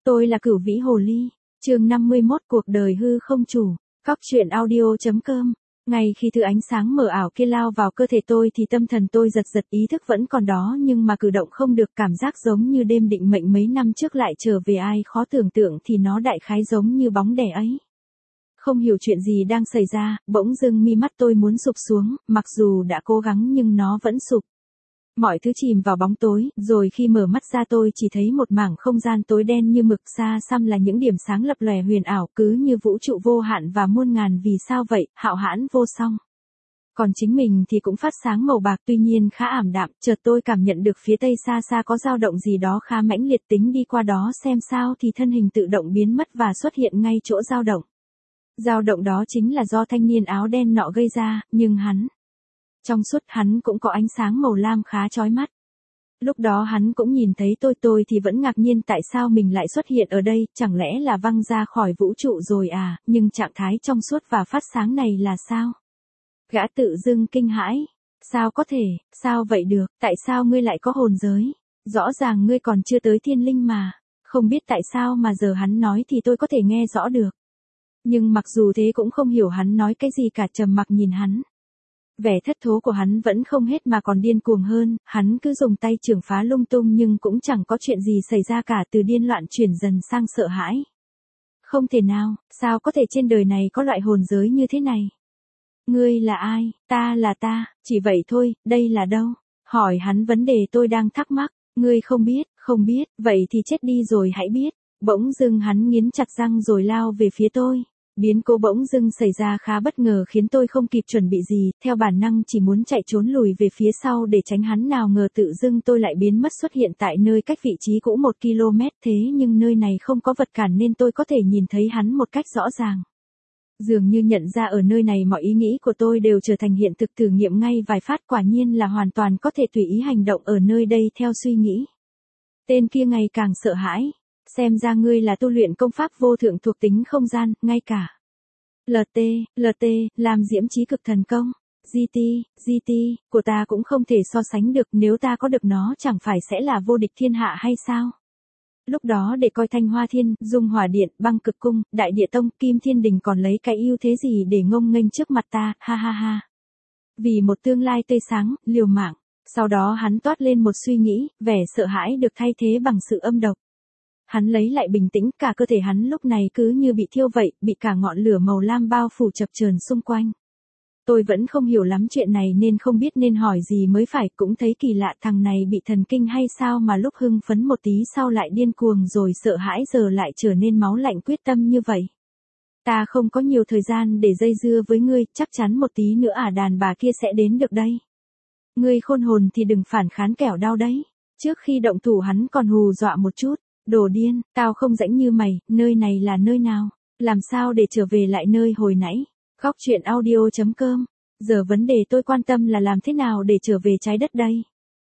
Tôi là Cửu Vĩ Hồ Ly, chương 51 cuộc đời hư không chủ, Cóc truyện audio.com. Ngay khi thứ ánh sáng mờ ảo kia lao vào cơ thể tôi thì tâm thần tôi giật giật, ý thức vẫn còn đó nhưng mà cử động không được, cảm giác giống như đêm định mệnh mấy năm trước lại trở về, ai khó tưởng tượng thì nó đại khái giống như bóng đè ấy. Không hiểu chuyện gì đang xảy ra, bỗng dưng mi mắt tôi muốn sụp xuống, mặc dù đã cố gắng nhưng nó vẫn sụp. Mọi thứ chìm vào bóng tối, rồi khi mở mắt ra tôi chỉ thấy một mảng không gian tối đen như mực, xa xăm là những điểm sáng lập lòe huyền ảo, cứ như vũ trụ vô hạn và muôn ngàn vì sao vậy, hạo hãn vô song. Còn chính mình thì cũng phát sáng màu bạc, tuy nhiên khá ảm đạm, chợt tôi cảm nhận được phía tây xa xa có dao động gì đó khá mãnh liệt, tính đi qua đó xem sao thì thân hình tự động biến mất và xuất hiện ngay chỗ dao động. Dao động đó chính là do thanh niên áo đen nọ gây ra, nhưng trong suốt hắn cũng có ánh sáng màu lam khá chói mắt. Lúc đó hắn cũng nhìn thấy tôi thì vẫn ngạc nhiên tại sao mình lại xuất hiện ở đây, chẳng lẽ là văng ra khỏi vũ trụ rồi à, nhưng trạng thái trong suốt và phát sáng này là sao? Gã tự dưng kinh hãi. Sao có thể, sao vậy được, tại sao ngươi lại có hồn giới? Rõ ràng ngươi còn chưa tới thiên linh mà. Không biết tại sao mà giờ hắn nói thì tôi có thể nghe rõ được. Nhưng mặc dù thế cũng không hiểu hắn nói cái gì cả, trầm mặc nhìn hắn. Vẻ thất thố của hắn vẫn không hết mà còn điên cuồng hơn, hắn cứ dùng tay chưởng phá lung tung nhưng cũng chẳng có chuyện gì xảy ra cả, từ điên loạn chuyển dần sang sợ hãi. Không thể nào, sao có thể trên đời này có loại hồn giới như thế này? Ngươi là ai? Ta là ta, chỉ vậy thôi, đây là đâu? Hỏi hắn vấn đề tôi đang thắc mắc, ngươi không biết, vậy thì chết đi rồi hãy biết. Bỗng dưng hắn nghiến chặt răng rồi lao về phía tôi. Biến cố bỗng dưng xảy ra khá bất ngờ khiến tôi không kịp chuẩn bị gì, theo bản năng chỉ muốn chạy trốn lùi về phía sau để tránh hắn, nào ngờ tự dưng tôi lại biến mất, xuất hiện tại nơi cách vị trí cũ 1 km, thế nhưng nơi này không có vật cản nên tôi có thể nhìn thấy hắn một cách rõ ràng. Dường như nhận ra ở nơi này mọi ý nghĩ của tôi đều trở thành hiện thực, thử nghiệm ngay vài phát, quả nhiên là hoàn toàn có thể tùy ý hành động ở nơi đây theo suy nghĩ. Tên kia ngày càng sợ hãi. Xem ra ngươi là tu luyện công pháp vô thượng thuộc tính không gian, ngay cả LT, làm diễm chí cực thần công, GT, của ta cũng không thể so sánh được, nếu ta có được nó chẳng phải sẽ là vô địch thiên hạ hay sao? Lúc đó để coi Thanh Hoa Thiên, Dung Hỏa Điện, Băng Cực Cung, Đại Địa Tông, Kim Thiên Đình còn lấy cái ưu thế gì để ngông nghênh trước mặt ta, ha ha ha. Vì một tương lai tươi sáng, liều mạng. Sau đó hắn toát lên một suy nghĩ, vẻ sợ hãi được thay thế bằng sự âm độc. Hắn lấy lại bình tĩnh, cả cơ thể hắn lúc này cứ như bị thiêu vậy, bị cả ngọn lửa màu lam bao phủ chập chờn xung quanh. Tôi vẫn không hiểu lắm chuyện này nên không biết nên hỏi gì mới phải, cũng thấy kỳ lạ, thằng này bị thần kinh hay sao mà lúc hưng phấn một tí sau lại điên cuồng rồi sợ hãi giờ lại trở nên máu lạnh quyết tâm như vậy. Ta không có nhiều thời gian để dây dưa với ngươi, chắc chắn một tí nữa đàn bà kia sẽ đến được đây. Ngươi khôn hồn thì đừng phản kháng kẻo đau đấy. Trước khi động thủ hắn còn hù dọa một chút. Đồ điên, tao không rảnh như mày, nơi này là nơi nào? Làm sao để trở về lại nơi hồi nãy? Cóc truyện audio.com. Giờ vấn đề tôi quan tâm là làm thế nào để trở về trái đất đây?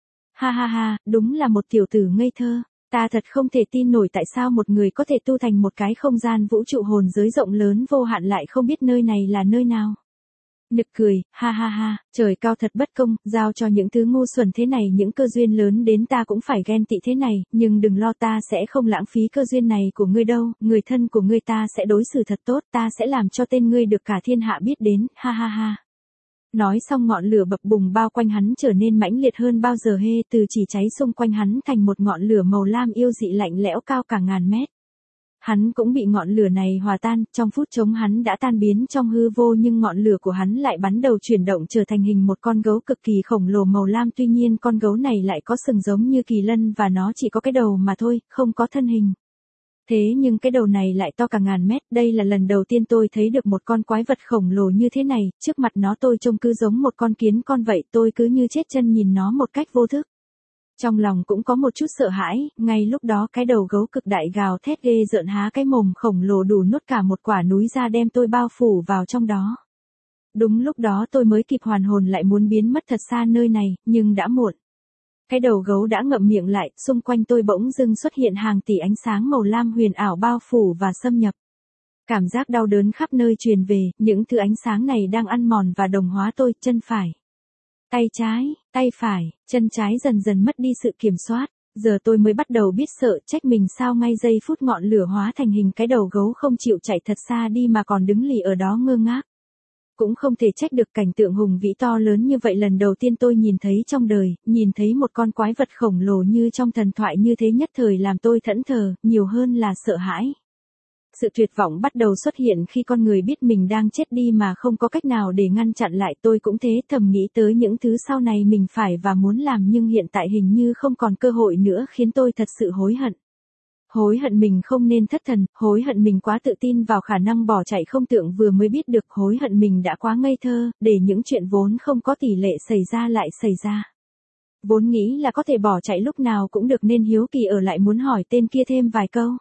Ha ha ha, đúng là một tiểu tử ngây thơ. Ta thật không thể tin nổi tại sao một người có thể tu thành một cái không gian vũ trụ hồn giới rộng lớn vô hạn lại không biết nơi này là nơi nào. Nực cười, ha ha ha, trời cao thật bất công, giao cho những thứ ngu xuẩn thế này những cơ duyên lớn đến ta cũng phải ghen tị thế này, nhưng đừng lo, ta sẽ không lãng phí cơ duyên này của ngươi đâu, người thân của ngươi ta sẽ đối xử thật tốt, ta sẽ làm cho tên ngươi được cả thiên hạ biết đến, ha ha ha. Nói xong ngọn lửa bập bùng bao quanh hắn trở nên mãnh liệt hơn bao giờ hết, từ chỉ cháy xung quanh hắn thành một ngọn lửa màu lam yêu dị lạnh lẽo cao cả ngàn mét. Hắn cũng bị ngọn lửa này hòa tan, trong phút chốc hắn đã tan biến trong hư vô, nhưng ngọn lửa của hắn lại bắn đầu chuyển động trở thành hình một con gấu cực kỳ khổng lồ màu lam, tuy nhiên con gấu này lại có sừng giống như kỳ lân và nó chỉ có cái đầu mà thôi, không có thân hình. Thế nhưng cái đầu này lại to cả ngàn mét, đây là lần đầu tiên tôi thấy được một con quái vật khổng lồ như thế này, trước mặt nó tôi trông cứ giống một con kiến con vậy, tôi cứ như chết chân nhìn nó một cách vô thức. Trong lòng cũng có một chút sợ hãi, ngay lúc đó cái đầu gấu cực đại gào thét ghê rợn, há cái mồm khổng lồ đủ nuốt cả một quả núi ra đem tôi bao phủ vào trong đó. Đúng lúc đó tôi mới kịp hoàn hồn lại muốn biến mất thật xa nơi này, nhưng đã muộn. Cái đầu gấu đã ngậm miệng lại, xung quanh tôi bỗng dưng xuất hiện hàng tỷ ánh sáng màu lam huyền ảo bao phủ và xâm nhập. Cảm giác đau đớn khắp nơi truyền về, những thứ ánh sáng này đang ăn mòn và đồng hóa tôi, chân phải. Tay trái, tay phải, chân trái dần dần mất đi sự kiểm soát. Giờ tôi mới bắt đầu biết sợ trách mình sao ngay giây phút ngọn lửa hóa thành hình cái đầu gấu không chịu chạy thật xa đi mà còn đứng lì ở đó ngơ ngác. Cũng không thể trách được cảnh tượng hùng vĩ to lớn như vậy lần đầu tiên tôi nhìn thấy trong đời, nhìn thấy một con quái vật khổng lồ như trong thần thoại như thế nhất thời làm tôi thẫn thờ, nhiều hơn là sợ hãi. Sự tuyệt vọng bắt đầu xuất hiện khi con người biết mình đang chết đi mà không có cách nào để ngăn chặn lại. Tôi cũng thế, thầm nghĩ tới những thứ sau này mình phải và muốn làm nhưng hiện tại hình như không còn cơ hội nữa, khiến tôi thật sự hối hận. Hối hận mình không nên thất thần, hối hận mình quá tự tin vào khả năng bỏ chạy không tưởng vừa mới biết được, hối hận mình đã quá ngây thơ, để những chuyện vốn không có tỷ lệ xảy ra lại xảy ra. Vốn nghĩ là có thể bỏ chạy lúc nào cũng được nên hiếu kỳ ở lại muốn hỏi tên kia thêm vài câu.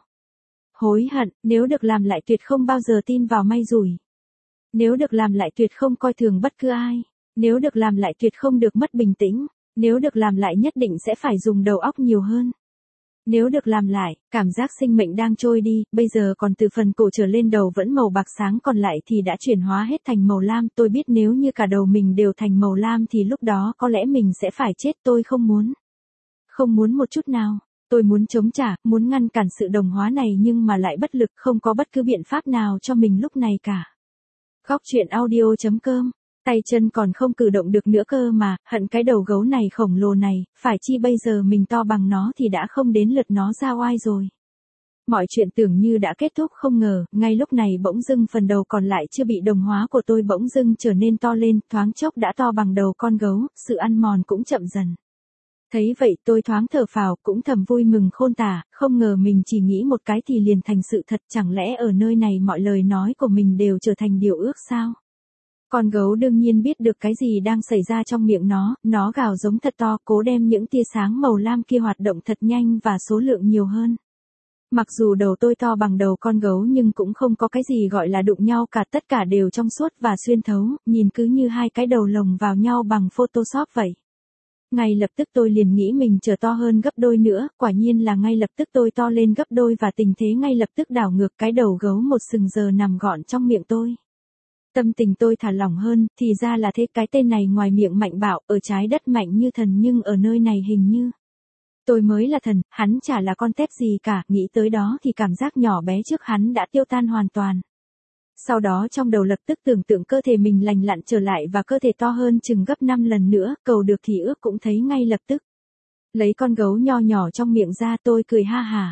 Hối hận, nếu được làm lại tuyệt không bao giờ tin vào may rủi. Nếu được làm lại tuyệt không coi thường bất cứ ai. Nếu được làm lại tuyệt không được mất bình tĩnh. Nếu được làm lại nhất định sẽ phải dùng đầu óc nhiều hơn. Nếu được làm lại, cảm giác sinh mệnh đang trôi đi, bây giờ còn từ phần cổ trở lên đầu vẫn màu bạc sáng còn lại thì đã chuyển hóa hết thành màu lam. Tôi biết nếu như cả đầu mình đều thành màu lam thì lúc đó có lẽ mình sẽ phải chết, tôi không muốn. Không muốn một chút nào. Tôi muốn chống trả, muốn ngăn cản sự đồng hóa này nhưng mà lại bất lực, không có bất cứ biện pháp nào cho mình lúc này cả. Góc truyện audio.com. Tay chân còn không cử động được nữa cơ mà, hận cái đầu gấu này khổng lồ này, phải chi bây giờ mình to bằng nó thì đã không đến lượt nó ra oai rồi. Mọi chuyện tưởng như đã kết thúc không ngờ, ngay lúc này bỗng dưng phần đầu còn lại chưa bị đồng hóa của tôi bỗng dưng trở nên to lên, thoáng chốc đã to bằng đầu con gấu, sự ăn mòn cũng chậm dần. Thấy vậy tôi thoáng thở phào, cũng thầm vui mừng khôn tả, không ngờ mình chỉ nghĩ một cái thì liền thành sự thật, chẳng lẽ ở nơi này mọi lời nói của mình đều trở thành điều ước sao? Con gấu đương nhiên biết được cái gì đang xảy ra trong miệng nó gào giống thật to, cố đem những tia sáng màu lam kia hoạt động thật nhanh và số lượng nhiều hơn. Mặc dù đầu tôi to bằng đầu con gấu nhưng cũng không có cái gì gọi là đụng nhau cả, tất cả đều trong suốt và xuyên thấu, nhìn cứ như hai cái đầu lồng vào nhau bằng Photoshop vậy. Ngay lập tức tôi liền nghĩ mình trở to hơn gấp đôi nữa, quả nhiên là ngay lập tức tôi to lên gấp đôi và tình thế ngay lập tức đảo ngược, cái đầu gấu một sừng giờ nằm gọn trong miệng tôi. Tâm tình tôi thả lỏng hơn, thì ra là thế, cái tên này ngoài miệng mạnh bạo, ở trái đất mạnh như thần nhưng ở nơi này hình như tôi mới là thần, hắn chả là con tép gì cả, nghĩ tới đó thì cảm giác nhỏ bé trước hắn đã tiêu tan hoàn toàn. Sau đó trong đầu lập tức tưởng tượng cơ thể mình lành lặn trở lại và cơ thể to hơn chừng gấp 5 lần nữa, cầu được thì ước cũng thấy ngay lập tức. Lấy con gấu nho nhỏ trong miệng ra tôi cười ha hà.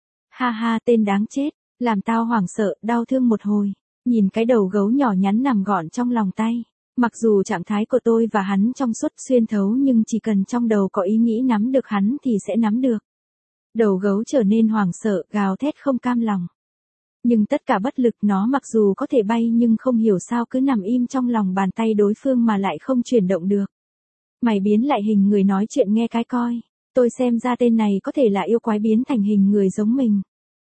Ha ha, tên đáng chết, làm tao hoảng sợ, đau thương một hồi, nhìn cái đầu gấu nhỏ nhắn nằm gọn trong lòng tay. Mặc dù trạng thái của tôi và hắn trong suốt xuyên thấu nhưng chỉ cần trong đầu có ý nghĩ nắm được hắn thì sẽ nắm được. Đầu gấu trở nên hoảng sợ, gào thét không cam lòng. Nhưng tất cả bất lực, nó mặc dù có thể bay nhưng không hiểu sao cứ nằm im trong lòng bàn tay đối phương mà lại không chuyển động được. Mày biến lại hình người nói chuyện nghe cái coi. Tôi xem ra tên này có thể là yêu quái biến thành hình người giống mình.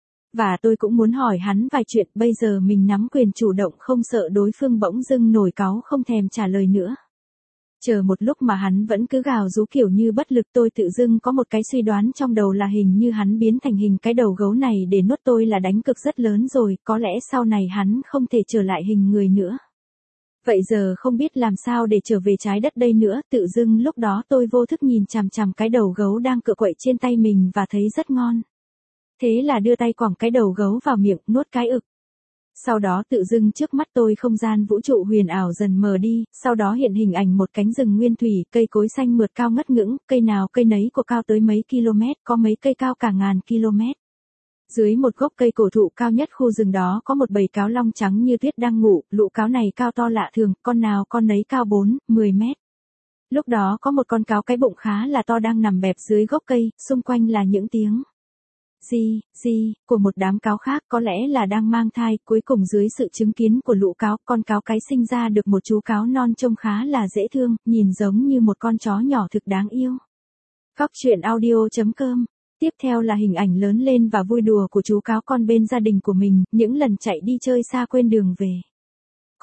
Và tôi cũng muốn hỏi hắn vài chuyện, bây giờ mình nắm quyền chủ động không sợ đối phương bỗng dưng nổi cáu không thèm trả lời nữa. Chờ một lúc mà hắn vẫn cứ gào rú kiểu như bất lực, tôi tự dưng có một cái suy đoán trong đầu là hình như hắn biến thành hình cái đầu gấu này để nuốt tôi là đánh cược rất lớn rồi, có lẽ sau này hắn không thể trở lại hình người nữa. Vậy giờ không biết làm sao để trở về trái đất đây nữa, tự dưng lúc đó tôi vô thức nhìn chằm chằm cái đầu gấu đang cựa quậy trên tay mình và thấy rất ngon. Thế là đưa tay quẳng cái đầu gấu vào miệng, nuốt cái ực. Sau đó tự dưng trước mắt tôi không gian vũ trụ huyền ảo dần mờ đi, sau đó hiện hình ảnh một cánh rừng nguyên thủy, cây cối xanh mượt cao ngất ngưỡng, cây nào cây nấy của cao tới mấy km, có mấy cây cao cả ngàn km. Dưới một gốc cây cổ thụ cao nhất khu rừng đó có một bầy cáo long trắng như tuyết đang ngủ, lũ cáo này cao to lạ thường, con nào con nấy cao 4-10 mét. Lúc đó có một con cáo cái bụng khá là to đang nằm bẹp dưới gốc cây, xung quanh là những tiếng Di, của một đám cáo khác, có lẽ là đang mang thai. Cuối cùng dưới sự chứng kiến của lũ cáo, con cáo cái sinh ra được một chú cáo non trông khá là dễ thương, nhìn giống như một con chó nhỏ thực đáng yêu. Góc truyện audio.com. Tiếp theo là hình ảnh lớn lên và vui đùa của chú cáo con bên gia đình của mình, những lần chạy đi chơi xa quên đường về.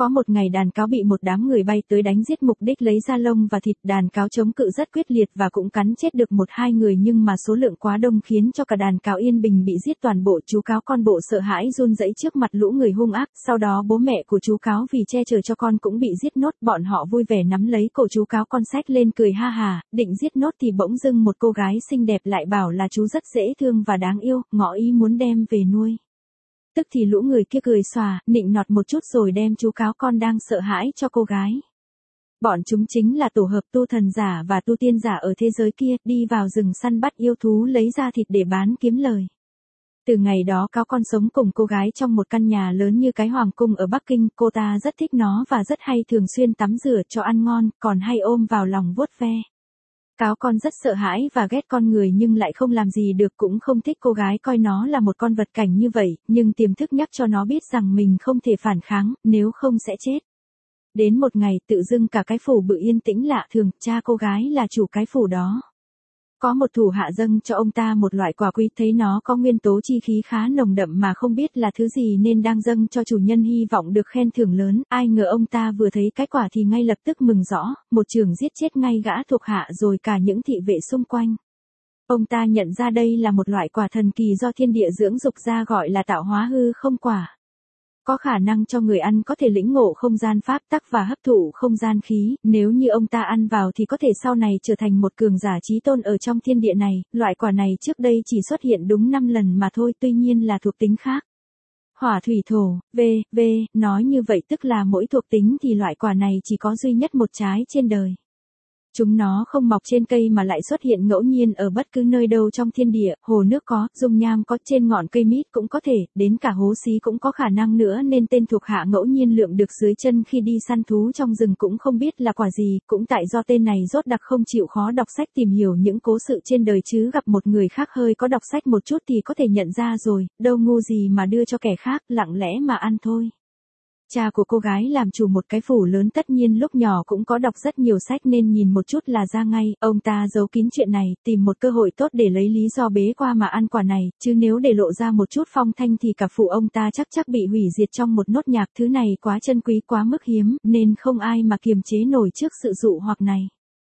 Có một ngày đàn cáo bị một đám người bay tới đánh giết mục đích lấy da lông và thịt, đàn cáo chống cự rất quyết liệt và cũng cắn chết được một hai người, nhưng mà số lượng quá đông khiến cho cả đàn cáo Yên Bình bị giết toàn bộ. Chú cáo con bộ sợ hãi run rẩy trước mặt lũ người hung ác, sau đó bố mẹ của chú cáo vì che chở cho con cũng bị giết nốt, bọn họ vui vẻ nắm lấy cổ chú cáo con xách lên cười ha hà, định giết nốt thì bỗng dưng một cô gái xinh đẹp lại bảo là chú rất dễ thương và đáng yêu, ngỏ ý muốn đem về nuôi. Tức thì lũ người kia cười xòa, nịnh nọt một chút rồi đem chú cáo con đang sợ hãi cho cô gái. Bọn chúng chính là tổ hợp tu thần giả và tu tiên giả ở thế giới kia, đi vào rừng săn bắt yêu thú lấy ra thịt để bán kiếm lời. Từ ngày đó cáo con sống cùng cô gái trong một căn nhà lớn như cái hoàng cung ở Bắc Kinh, cô ta rất thích nó và rất hay thường xuyên tắm rửa cho ăn ngon, còn hay ôm vào lòng vuốt ve. Cáo con rất sợ hãi và ghét con người nhưng lại không làm gì được, cũng không thích cô gái coi nó là một con vật cảnh như vậy, nhưng tiềm thức nhắc cho nó biết rằng mình không thể phản kháng, nếu không sẽ chết. Đến một ngày tự dưng cả cái phủ bự yên tĩnh lạ thường, cha cô gái là chủ cái phủ đó. Có một thủ hạ dâng cho ông ta một loại quả quý, thấy nó có nguyên tố chi khí khá nồng đậm mà không biết là thứ gì nên đang dâng cho chủ nhân hy vọng được khen thưởng lớn, ai ngờ ông ta vừa thấy cái quả thì ngay lập tức mừng rõ, một chưởng giết chết ngay gã thuộc hạ rồi cả những thị vệ xung quanh. Ông ta nhận ra đây là một loại quả thần kỳ do thiên địa dưỡng dục ra, gọi là tạo hóa hư không quả. Có khả năng cho người ăn có thể lĩnh ngộ không gian pháp tắc và hấp thụ không gian khí, nếu như ông ta ăn vào thì có thể sau này trở thành một cường giả chí tôn ở trong thiên địa này. Loại quả này trước đây chỉ xuất hiện đúng 5 lần mà thôi, tuy nhiên là thuộc tính khác. Hỏa thủy thổ, nói như vậy tức là mỗi thuộc tính thì loại quả này chỉ có duy nhất một trái trên đời. Chúng nó không mọc trên cây mà lại xuất hiện ngẫu nhiên ở bất cứ nơi đâu trong thiên địa, hồ nước có, dung nham có, trên ngọn cây mít cũng có thể, đến cả hố xí cũng có khả năng nữa, nên tên thuộc hạ ngẫu nhiên lượm được dưới chân khi đi săn thú trong rừng cũng không biết là quả gì, cũng tại do tên này rốt đặc không chịu khó đọc sách tìm hiểu những cố sự trên đời, chứ gặp một người khác hơi có đọc sách một chút thì có thể nhận ra rồi, đâu ngu gì mà đưa cho kẻ khác, lặng lẽ mà ăn thôi. Cha của cô gái làm chủ một cái phủ lớn tất nhiên lúc nhỏ cũng có đọc rất nhiều sách nên nhìn một chút là ra ngay, ông ta giấu kín chuyện này, tìm một cơ hội tốt để lấy lý do bế qua mà ăn quả này, chứ nếu để lộ ra một chút phong thanh thì cả phủ ông ta chắc bị hủy diệt trong một nốt nhạc, thứ này quá chân quý quá mức hiếm, nên không ai mà kiềm chế nổi trước sự dụ hoặc này.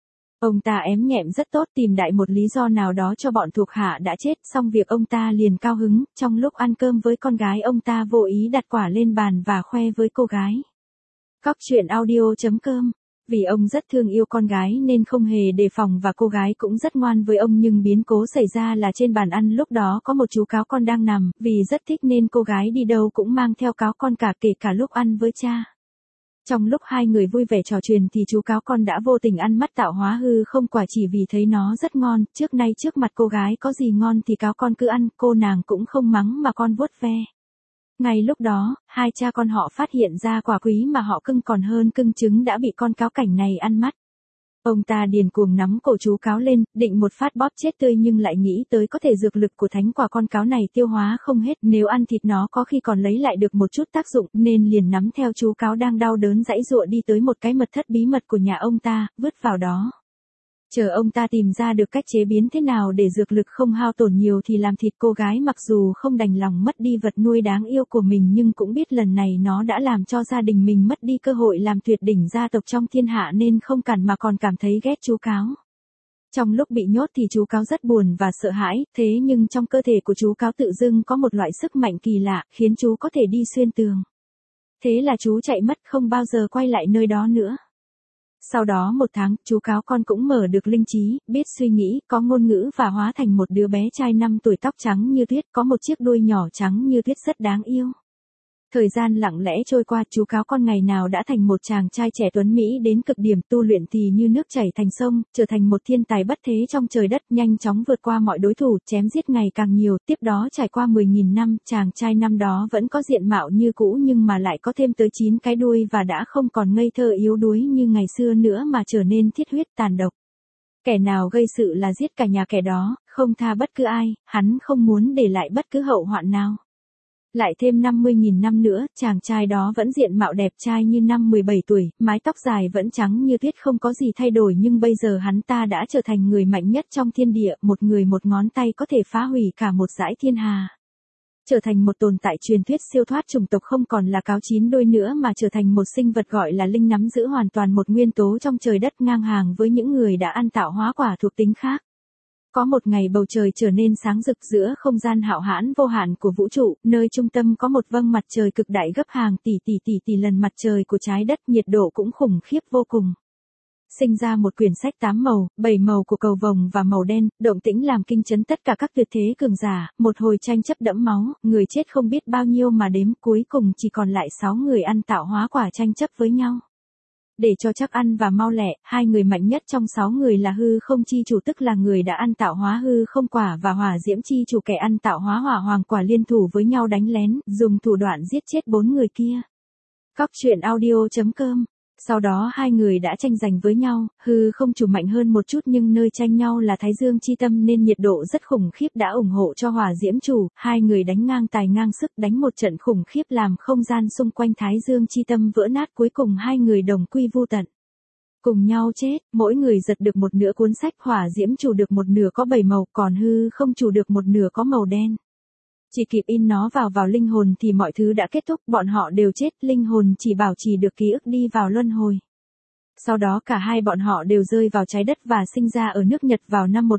Ông ta ém nhẹm rất tốt, tìm đại một lý do nào đó cho bọn thuộc hạ đã chết, xong việc ông ta liền cao hứng, trong lúc ăn cơm với con gái ông ta vô ý đặt quả lên bàn và khoe với cô gái. Cóc truyện audio.com. Vì ông rất thương yêu con gái nên không hề đề phòng và cô gái cũng rất ngoan với ông, nhưng biến cố xảy ra là trên bàn ăn lúc đó có một chú cáo con đang nằm, vì rất thích nên cô gái đi đâu cũng mang theo cáo con cả, kể cả lúc ăn với cha. Trong lúc hai người vui vẻ trò chuyện thì chú cáo con đã vô tình ăn mất tạo hóa hư không quả chỉ vì thấy nó rất ngon, trước nay trước mặt cô gái có gì ngon thì cáo con cứ ăn, cô nàng cũng không mắng mà con vuốt ve. Ngay lúc đó, hai cha con họ phát hiện ra quả quý mà họ cưng còn hơn cưng trứng đã bị con cáo cảnh này ăn mất. Ông ta điên cuồng nắm cổ chú cáo lên, định một phát bóp chết tươi, nhưng lại nghĩ tới có thể dược lực của thánh quả con cáo này tiêu hóa không hết, nếu ăn thịt nó có khi còn lấy lại được một chút tác dụng, nên liền nắm theo chú cáo đang đau đớn giãy giụa đi tới một cái mật thất bí mật của nhà ông ta, vứt vào đó. Chờ ông ta tìm ra được cách chế biến thế nào để dược lực không hao tổn nhiều thì làm thịt cô gái, mặc dù không đành lòng mất đi vật nuôi đáng yêu của mình nhưng cũng biết lần này nó đã làm cho gia đình mình mất đi cơ hội làm tuyệt đỉnh gia tộc trong thiên hạ nên không cản mà còn cảm thấy ghét chú cáo. Trong lúc bị nhốt thì chú cáo rất buồn và sợ hãi, thế nhưng trong cơ thể của chú cáo tự dưng có một loại sức mạnh kỳ lạ, khiến chú có thể đi xuyên tường. Thế là chú chạy mất, không bao giờ quay lại nơi đó nữa. Sau đó 1 tháng, chú cáo con cũng mở được linh trí, biết suy nghĩ, có ngôn ngữ và hóa thành một đứa bé trai 5 tuổi, tóc trắng như tuyết, có một chiếc đuôi nhỏ trắng như tuyết rất đáng yêu. Thời gian lặng lẽ trôi qua, chú cáo con ngày nào đã thành một chàng trai trẻ tuấn mỹ đến cực điểm, tu luyện thì như nước chảy thành sông, trở thành một thiên tài bất thế trong trời đất, nhanh chóng vượt qua mọi đối thủ, chém giết ngày càng nhiều. Tiếp đó trải qua 10.000 năm, chàng trai năm đó vẫn có diện mạo như cũ nhưng mà lại có thêm tới 9 cái đuôi và đã không còn ngây thơ yếu đuối như ngày xưa nữa mà trở nên thiết huyết tàn độc. Kẻ nào gây sự là giết cả nhà kẻ đó, không tha bất cứ ai, hắn không muốn để lại bất cứ hậu hoạn nào. Lại thêm 50.000 năm nữa, chàng trai đó vẫn diện mạo đẹp trai như năm 17 tuổi, mái tóc dài vẫn trắng như tuyết, không có gì thay đổi, nhưng bây giờ hắn ta đã trở thành người mạnh nhất trong thiên địa, một người một ngón tay có thể phá hủy cả một dải thiên hà. trở thành một tồn tại truyền thuyết siêu thoát chủng tộc không còn là cáo chín đôi nữa mà trở thành một sinh vật gọi là linh nắm giữ hoàn toàn một nguyên tố trong trời đất ngang hàng với những người đã ăn tạo hóa quả thuộc tính khác. Có một ngày bầu trời trở nên sáng rực giữa không gian hạo hãn vô hạn của vũ trụ, nơi trung tâm có một vầng mặt trời cực đại gấp hàng tỷ lần mặt trời của trái đất, nhiệt độ cũng khủng khiếp vô cùng. Sinh ra một quyển sách 8 màu, 7 màu của cầu vồng và màu đen, động tĩnh làm kinh chấn tất cả các tuyệt thế cường giả, một hồi tranh chấp đẫm máu, người chết không biết bao nhiêu mà đếm, cuối cùng chỉ còn lại 6 người ăn tạo hóa quả tranh chấp với nhau. Để cho chắc ăn và mau lẹ, hai người mạnh nhất trong 6 người là hư không chi chủ, tức là người đã ăn tạo hóa hư không quả, và hỏa diễm chi chủ kẻ ăn tạo hóa hỏa hoàng quả, liên thủ với nhau đánh lén, dùng thủ đoạn giết chết 4 người kia. Cóc truyện audio.com. Sau đó hai người đã tranh giành với nhau, hư không chủ mạnh hơn một chút nhưng nơi tranh nhau là Thái Dương chi tâm nên nhiệt độ rất khủng khiếp đã ủng hộ cho hỏa diễm chủ, hai người đánh ngang tài ngang sức, đánh một trận khủng khiếp làm không gian xung quanh Thái Dương chi tâm vỡ nát, cuối cùng hai người đồng quy vu tận. Cùng nhau chết, mỗi người giật được một nửa cuốn sách, hỏa diễm chủ được một nửa có 7 màu, còn hư không chủ được một nửa có màu đen. Chỉ kịp in nó vào linh hồn thì mọi thứ đã kết thúc, bọn họ đều chết, linh hồn chỉ bảo trì được ký ức đi vào luân hồi. Sau đó cả hai bọn họ đều rơi vào trái đất và sinh ra ở nước Nhật vào năm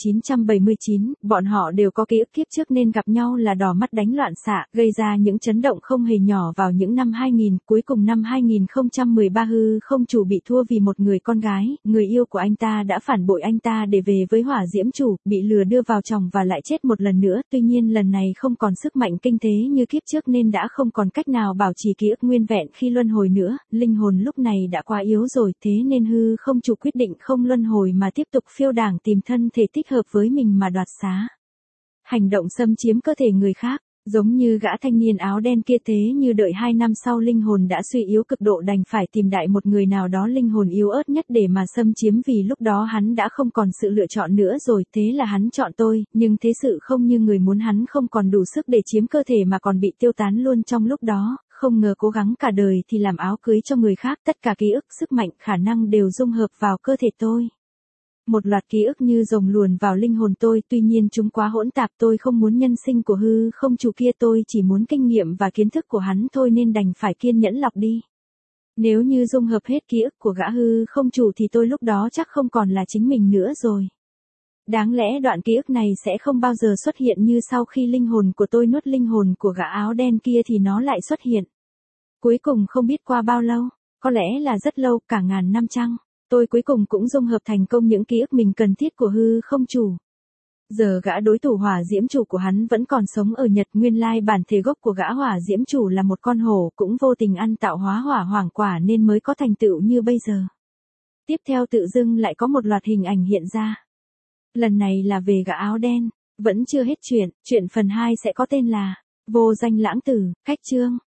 1979, bọn họ đều có ký ức kiếp trước nên gặp nhau là đỏ mắt đánh loạn xạ, gây ra những chấn động không hề nhỏ vào những năm 2000, cuối cùng năm 2013 hư không chủ bị thua vì một người con gái, người yêu của anh ta đã phản bội anh ta để về với hỏa diễm chủ, bị lừa đưa vào chồng và lại chết một lần nữa, tuy nhiên lần này không còn sức mạnh kinh tế như kiếp trước nên đã không còn cách nào bảo trì ký ức nguyên vẹn khi luân hồi nữa, linh hồn lúc này đã quá yếu rồi. Thế nên hư không chủ quyết định không luân hồi mà tiếp tục phiêu đảng tìm thân thể thích hợp với mình mà đoạt xá. Hành động xâm chiếm cơ thể người khác, giống như gã thanh niên áo đen kia, thế như đợi 2 năm sau linh hồn đã suy yếu cực độ đành phải tìm đại một người nào đó linh hồn yếu ớt nhất để mà xâm chiếm, vì lúc đó hắn đã không còn sự lựa chọn nữa rồi, thế là hắn chọn tôi, nhưng thế sự không như người muốn, hắn không còn đủ sức để chiếm cơ thể mà còn bị tiêu tán luôn trong lúc đó. Không ngờ cố gắng cả đời thì làm áo cưới cho người khác, tất cả ký ức, sức mạnh, khả năng đều dung hợp vào cơ thể tôi. Một loạt ký ức như rồng luồn vào linh hồn tôi, tuy nhiên chúng quá hỗn tạp, tôi không muốn nhân sinh của hư không chủ kia, tôi chỉ muốn kinh nghiệm và kiến thức của hắn thôi nên đành phải kiên nhẫn lọc đi. Nếu như dung hợp hết ký ức của gã hư không chủ thì tôi lúc đó chắc không còn là chính mình nữa rồi. Đáng lẽ đoạn ký ức này sẽ không bao giờ xuất hiện, như sau khi linh hồn của tôi nuốt linh hồn của gã áo đen kia thì nó lại xuất hiện. Cuối cùng không biết qua bao lâu, có lẽ là rất lâu, cả ngàn năm chăng, tôi cuối cùng cũng dung hợp thành công những ký ức mình cần thiết của hư không chủ. Giờ gã đối thủ hỏa diễm chủ của hắn vẫn còn sống ở Nhật, nguyên lai bản thể gốc của gã hỏa diễm chủ là một con hổ, cũng vô tình ăn tạo hóa hỏa hoàng quả nên mới có thành tựu như bây giờ. Tiếp theo tự dưng lại có một loạt hình ảnh hiện ra. Lần này là về gã áo đen, vẫn chưa hết chuyện phần 2 sẽ có tên là Vô danh lãng tử, cách chương.